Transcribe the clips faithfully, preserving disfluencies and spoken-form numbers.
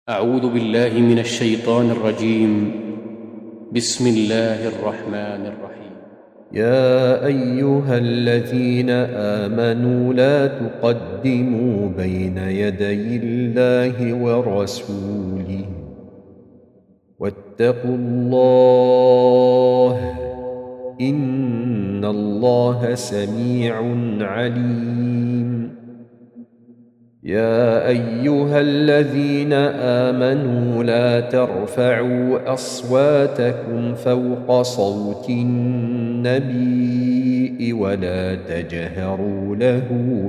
أعوذ بالله من الشيطان الرجيم. بسم الله الرحمن الرحيم. يا أيها الذين آمنوا لا تقدموا بين يدي الله ورسوله واتقوا الله إن الله سميع عليم. يا أيها الذين آمنوا لا ترفعوا أصواتكم فوق صوت النبي ولا تجهروا له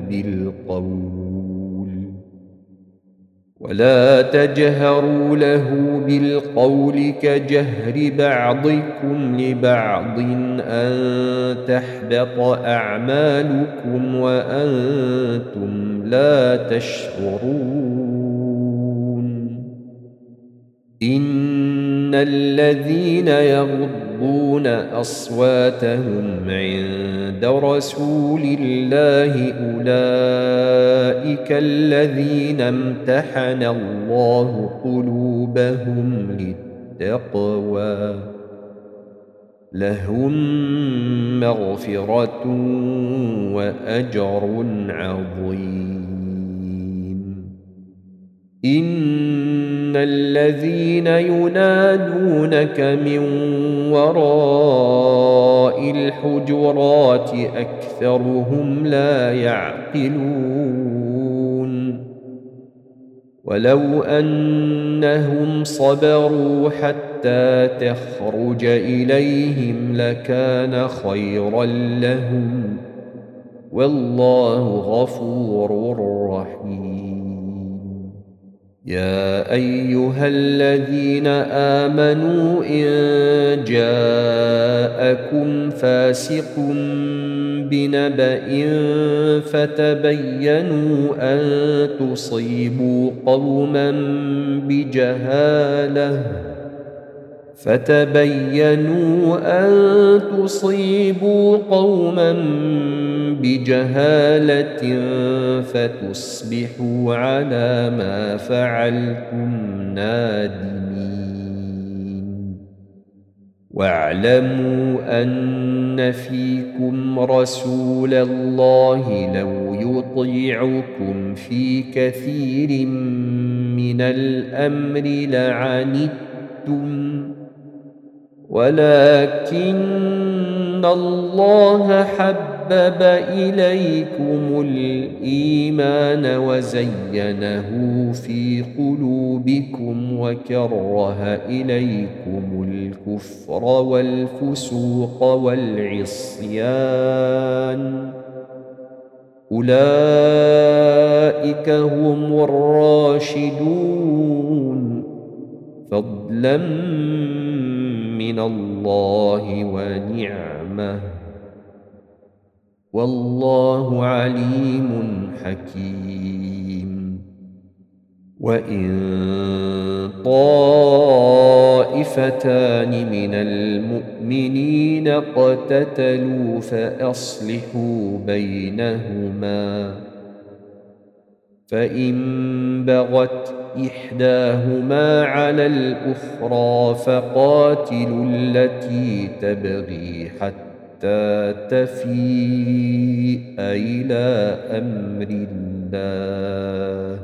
بالقول ولا تجهروا له بالقول كجهر بعضكم لبعض أن تحبط أعمالكم وأنتم لا تشعرون. إن الذين يغضون أصواتهم عند رسول الله أولئك الذين امتحن الله قلوبهم للتقوى لهم مغفرة وأجر عظيم. إن الذين ينادونك من وراء الحجرات أكثرهم لا يعقلون. ولو أنهم صبروا حتى تخرج إليهم لكان خيرا لهم والله غفور رحيم. يا أيها الذين آمنوا إن جاءكم فاسق بنبأ فتبينوا أن تصيبوا قوما بجهالة فتبينوا أن تصيبوا قوما بجهالة فتصبحوا على ما فعلتم نادمين. واعلموا أن فيكم رسول الله لو يطيعكم في كثير من الأمر لعنتم ولكن الله حبب إليكم الإيمان وزينه في قلوبكم وكره إليكم الكفر والفسوق والعصيان أولئك هم الراشدون فضلا من الله ونعمه والله عليم حكيم. وإن طائفتان من المؤمنين اقتتلوا فأصلحوا بينهما فإن بغت إحداهما على الأخرى فقاتلوا التي تبغي حتى تفيء إلى أمر الله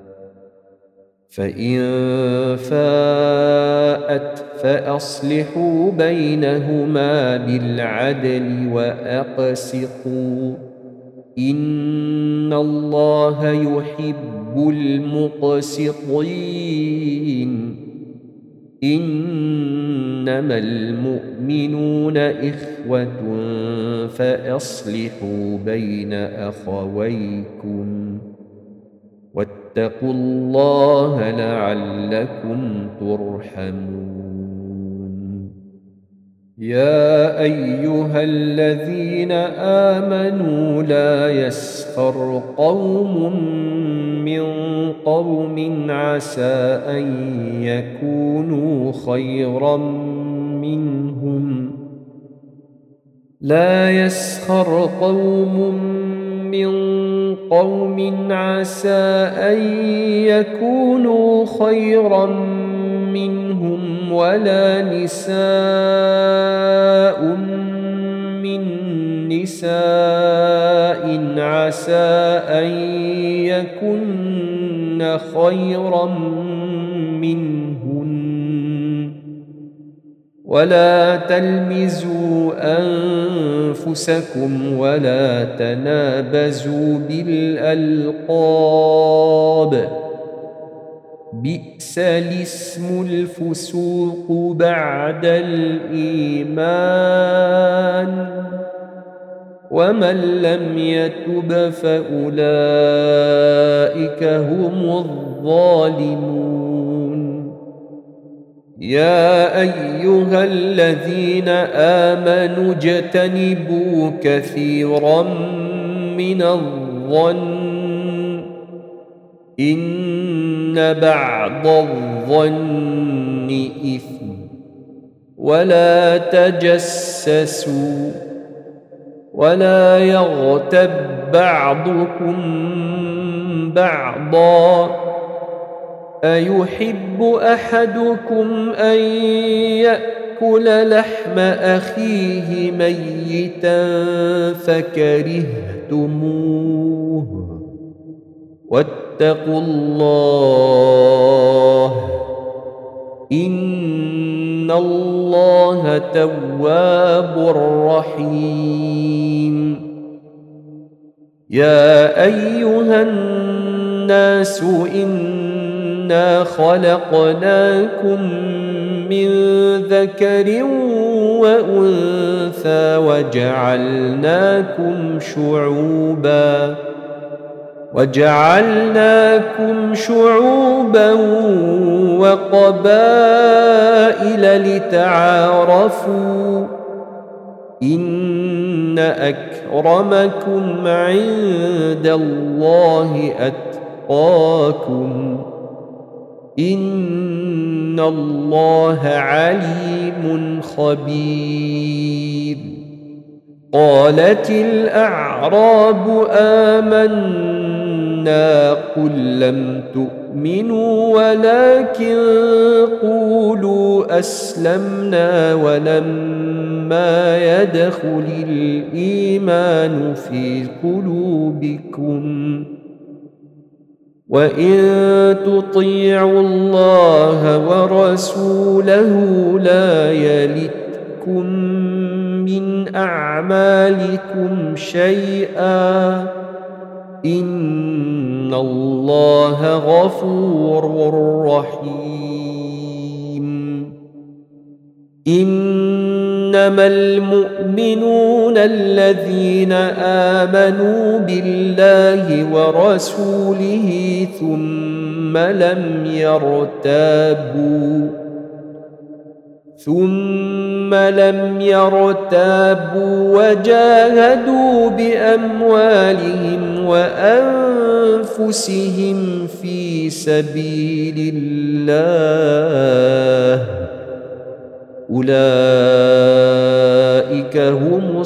فإن فاءت فأصلحوا بينهما بالعدل وأقسطوا إن الله يحب المقسطين. إنما المؤمنون إخوة فأصلحوا بين أخويكم واتقوا الله لعلكم ترحمون. يا أيها الذين آمنوا لا يسخر قوم من قوم عسى أن يكونوا خيرا منهم لا يسخر قوم من قوم عسى أن يكونوا خيرا منهم ولا نساء من نساء عسى أن يكن خيرا منهن ولا تلمزوا أنفسكم ولا تنابزوا بالألقاب بئس الاسم الفسوق بعد الإيمان ومن لم يتب فأولئك هم الظالمون يا أيها الذين آمنوا اجتنبوا كثيرا من الظن إن بعض الظن إثم ولا تجسسوا ولا يغتب بعضكم بعضا أيحب أحدكم أن يأكل لحم أخيه ميتا فكرهتموه واتقوا الله إن الله تواب رحيم يا أيها الناس إنا خلقناكم من ذكر وأنثى وجعلناكم شعوبا وجعلناكم شعوبا وقبائل لتعارفوا إن أكرمكم عند الله أتقاكم إن الله عليم خبير قالت الأعراب آمنا قل لم تؤمنوا ولكن قولوا أسلمنا ولما يدخل الإيمان في قلوبكم وإن تطيعوا الله ورسوله لا يلتكم من أعمالكم شيئا إن الله غفور رحيم إنما المؤمنون الذين آمنوا بالله ورسوله ثم لم يرتابوا ثم لم يرتابوا وجاهدوا بأموالهم وأنفسهم في سبيل الله أولئك هم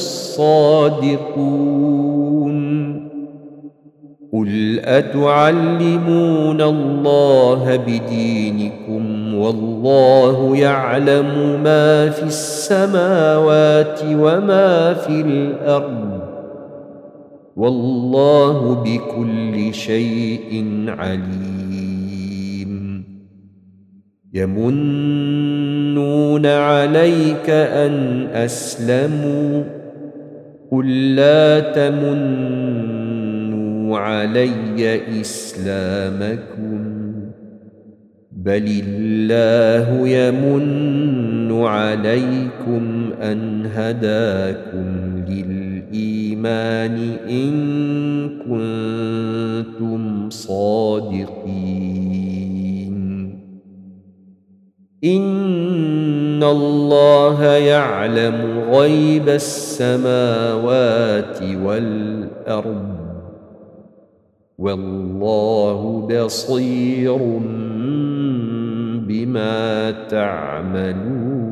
الصادقون قل أتعلمون الله بدينكم والله يعلم ما في السماوات وما في الأرض والله بكل شيء عليم يمنون عليك أن أسلموا قل لا تمنوا علي إسلامكم بل الله يمن عليكم أن هداكم للإيمان إن كنتم صادقين إن الله يعلم غيب السماوات والأرض والله بصير بما تعملون